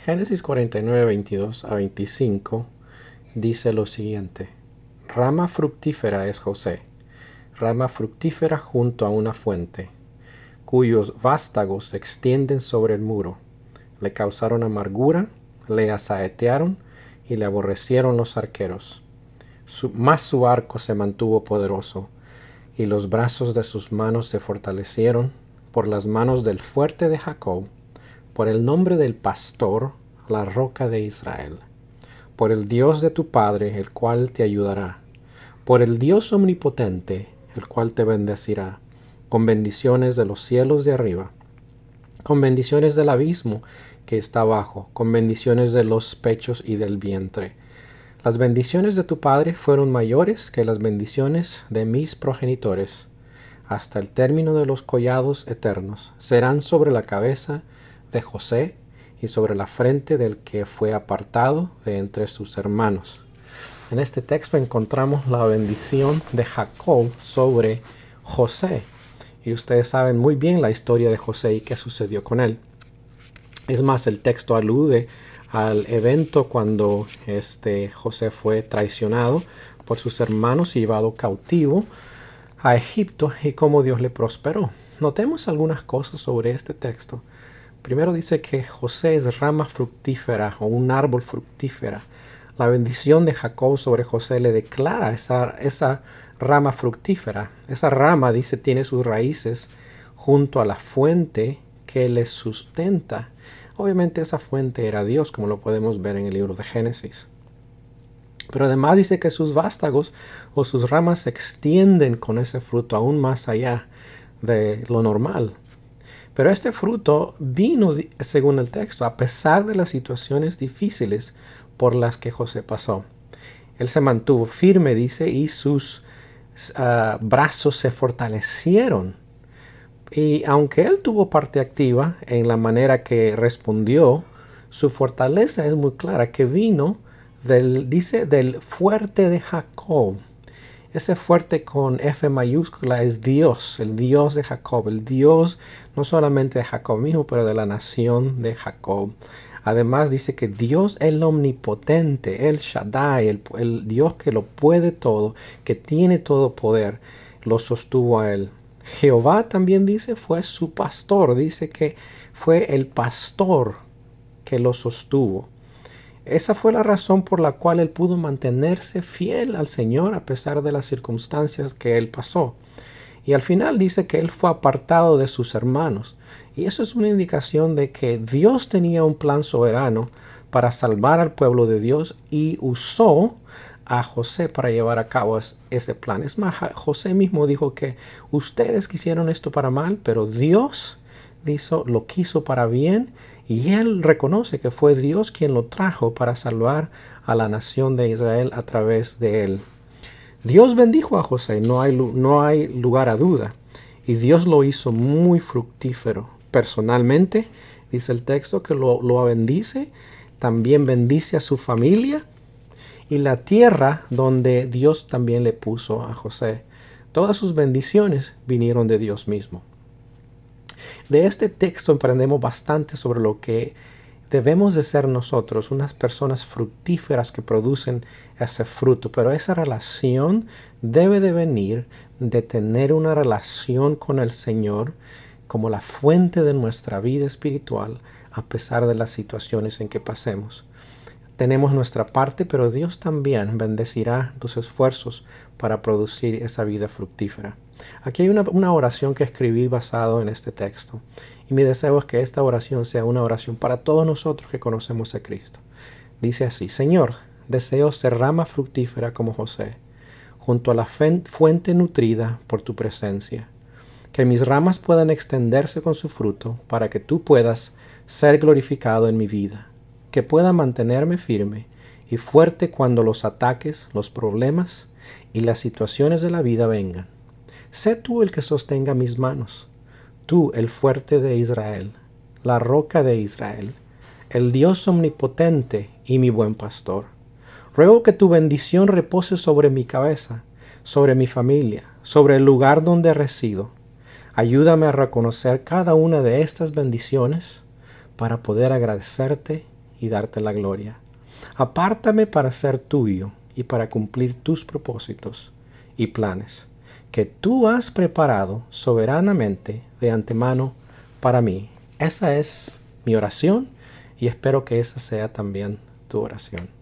Génesis 49, 22 a 25 dice lo siguiente: Rama fructífera es José, rama fructífera junto a una fuente, cuyos vástagos se extienden sobre el muro. Le causaron amargura, le asaetearon y le aborrecieron los arqueros. Mas su arco se mantuvo poderoso, y los brazos de sus manos se fortalecieron por las manos del fuerte de Jacob, por el nombre del pastor, la roca de Israel, por el Dios de tu Padre, el cual te ayudará, por el Dios omnipotente, el cual te bendecirá, con bendiciones de los cielos de arriba, con bendiciones del abismo que está abajo, con bendiciones de los pechos y del vientre. Las bendiciones de tu Padre fueron mayores que las bendiciones de mis progenitores, hasta el término de los collados eternos. Serán sobre la cabeza de José y sobre la frente del que fue apartado de entre sus hermanos. En este texto encontramos la bendición de Jacob sobre José. Y ustedes saben muy bien la historia de José y qué sucedió con él. Es más, el texto alude al evento cuando José fue traicionado por sus hermanos y llevado cautivo a Egipto y cómo Dios le prosperó. Notemos algunas cosas sobre este texto. Primero dice que José es rama fructífera o un árbol fructífera. La bendición de Jacob sobre José le declara esa rama fructífera. Esa rama, dice, tiene sus raíces junto a la fuente que le sustenta. Obviamente esa fuente era Dios, como lo podemos ver en el libro de Génesis. Pero además dice que sus vástagos o sus ramas se extienden con ese fruto aún más allá de lo normal. Pero este fruto vino, según el texto, a pesar de las situaciones difíciles por las que José pasó. Él se mantuvo firme, dice, y sus brazos se fortalecieron. Y aunque él tuvo parte activa en la manera que respondió, su fortaleza es muy clara, que vino del fuerte de Jacob. Ese fuerte con F mayúscula es Dios, el Dios de Jacob, el Dios no solamente de Jacob mismo, pero de la nación de Jacob. Además dice que Dios el omnipotente, el Shaddai, el Dios que lo puede todo, que tiene todo poder, lo sostuvo a él. Jehová también dice fue su pastor, dice que fue el pastor que lo sostuvo. Esa fue la razón por la cual él pudo mantenerse fiel al Señor a pesar de las circunstancias que él pasó. Y al final dice que él fue apartado de sus hermanos. Y eso es una indicación de que Dios tenía un plan soberano para salvar al pueblo de Dios y usó a José para llevar a cabo ese plan. Es más, José mismo dijo que ustedes quisieron esto para mal, pero Dios lo quiso para bien, y él reconoce que fue Dios quien lo trajo para salvar a la nación de Israel a través de él. Dios bendijo a José, no hay lugar a duda, y Dios lo hizo muy fructífero. Personalmente, dice el texto que lo bendice, también bendice a su familia y la tierra donde Dios también le puso a José. Todas sus bendiciones vinieron de Dios mismo. De este texto aprendemos bastante sobre lo que debemos de ser nosotros, unas personas fructíferas que producen ese fruto. Pero esa relación debe de venir de tener una relación con el Señor como la fuente de nuestra vida espiritual, a pesar de las situaciones en que pasemos. Tenemos nuestra parte, pero Dios también bendecirá tus esfuerzos para producir esa vida fructífera. Aquí hay una oración que escribí basado en este texto. Y mi deseo es que esta oración sea una oración para todos nosotros que conocemos a Cristo. Dice así: Señor, deseo ser rama fructífera como José, junto a la fuente nutrida por tu presencia. Que mis ramas puedan extenderse con su fruto para que tú puedas ser glorificado en mi vida. Que pueda mantenerme firme y fuerte cuando los ataques, los problemas y las situaciones de la vida vengan. Sé tú el que sostenga mis manos, tú el fuerte de Israel, la roca de Israel, el Dios omnipotente y mi buen pastor. Ruego que tu bendición repose sobre mi cabeza, sobre mi familia, sobre el lugar donde resido. Ayúdame a reconocer cada una de estas bendiciones para poder agradecerte y darte la gloria. Apártame para ser tuyo y para cumplir tus propósitos y planes que tú has preparado soberanamente de antemano para mí. Esa es mi oración y espero que esa sea también tu oración.